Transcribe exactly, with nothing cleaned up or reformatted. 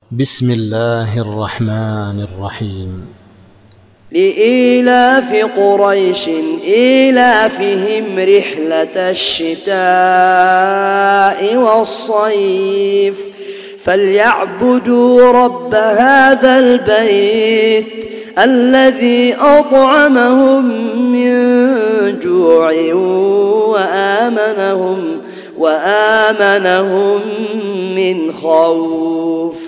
بسم الله الرحمن الرحيم. لإيلاف قريش إيلافهم رحلة الشتاء والصيف فليعبدوا رب هذا البيت الذي أطعمهم من جوع وآمنهم وآمنهم من خوف.